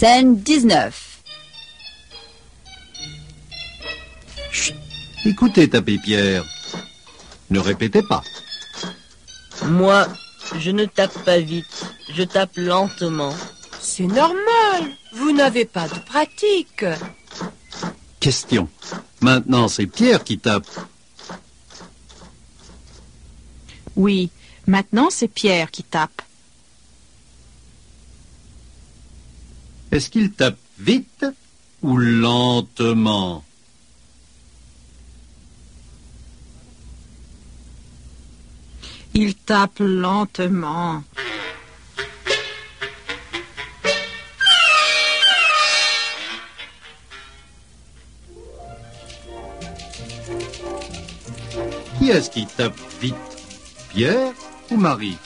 Scène 19. Chut. Écoutez, Tapé Pierre. Ne répétez pas. Moi, je ne tape pas vite, je tape lentement. C'est normal, vous n'avez pas de pratique. Question. Maintenant, c'est Pierre qui tape. Oui, maintenant c'est Pierre qui tape. Est-ce qu'il tape vite ou lentement? Il tape lentement. Qui est-ce qui tape vite? Pierre ou Marie?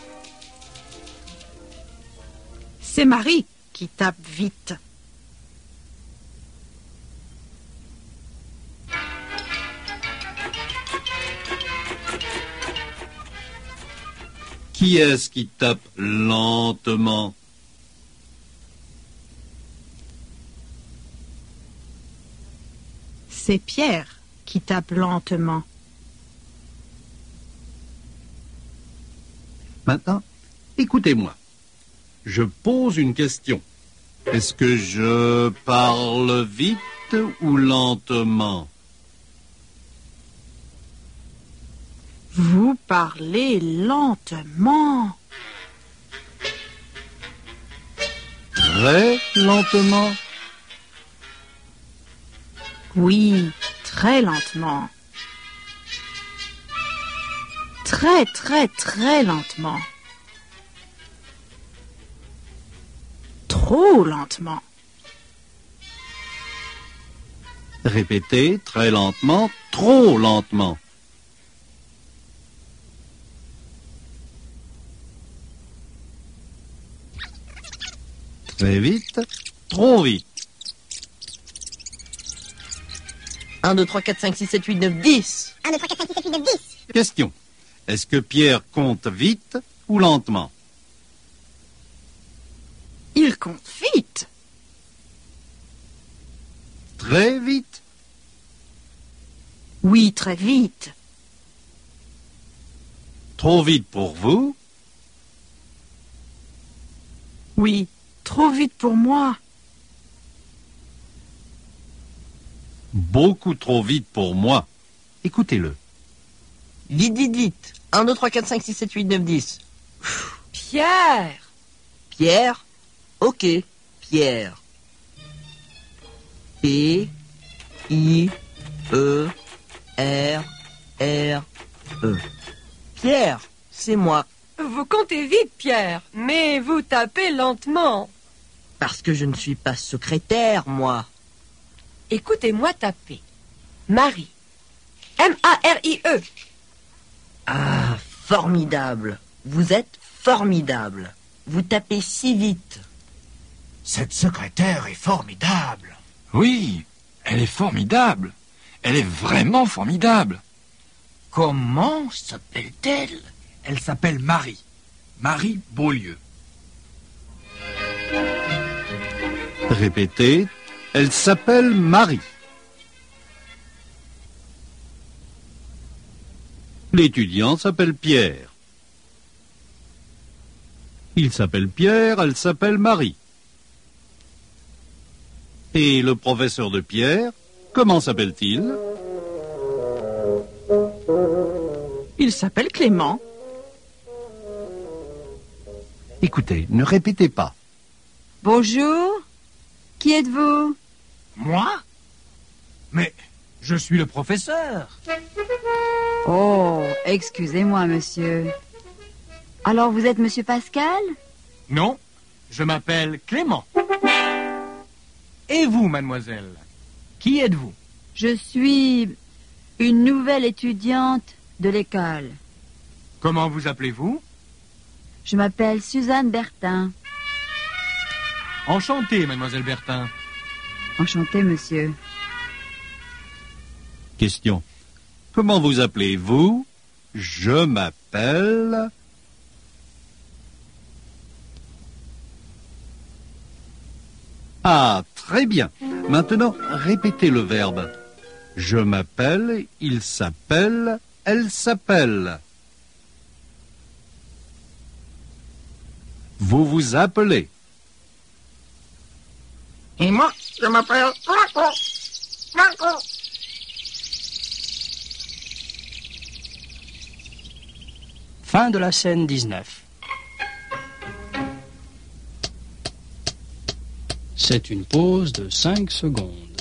C'est Marie qui tape vite. Qui est-ce qui tape lentement? C'est Pierre qui tape lentement. Maintenant, écoutez-moi. Je pose une question. Est-ce que je parle vite ou lentement? Vous parlez lentement. Très lentement? Oui, très lentement. Très, très, très lentement. Trop lentement. Répétez très lentement, trop lentement. Très vite, trop vite. 1, 2, 3, 4, 5, 6, 7, 8, 9, 10. 1, 2, 3, 4, 5, 6, 7, 8, 9, 10. Question. Est-ce que Pierre compte vite ou lentement? Il compte vite. Très vite? Oui, très vite. Trop vite pour vous? Oui, trop vite pour moi. Beaucoup trop vite pour moi. Écoutez-le. Vite, vite, vite. 1, 2, 3, 4, 5, 6, 7, 8, 9, 10. Pierre, Pierre? Ok, Pierre. P, I, E, R, R, E. Pierre, c'est moi. vous comptez vite, Pierre, mais vous tapez lentement. Parce que je ne suis pas secrétaire, moi. Écoutez-moi taper. Marie. M-A-R-I-E. Ah, formidable. Vous êtes formidable. Vous tapez si vite. Cette secrétaire est formidable. Oui, elle est formidable. Elle est vraiment formidable. Comment s'appelle-t-elle? Elle s'appelle Marie. Marie Beaulieu. Répétez. Elle s'appelle Marie. L'étudiant s'appelle Pierre. Il s'appelle Pierre, elle s'appelle Marie. Et le professeur de Pierre, comment s'appelle-t-il? Il s'appelle Clément. Écoutez, ne répétez pas. Bonjour. Qui êtes-vous? Moi? Mais je suis le professeur. Oh, excusez-moi, monsieur. Alors, vous êtes monsieur Pascal? Non, je m'appelle Clément. Et vous, mademoiselle? Qui êtes-vous? Je suis une nouvelle étudiante de l'école. Comment vous appelez-vous? Je m'appelle Suzanne Bertin. Enchanté, mademoiselle Bertin. Enchantée, monsieur. Question. Comment vous appelez-vous? Je m'appelle... Ah, très bien. Maintenant, répétez le verbe. Je m'appelle, il s'appelle, elle s'appelle. Vous vous appelez. Et moi, je m'appelle Marco. Marco. Fin de la scène 19. C'est une pause de 5 secondes.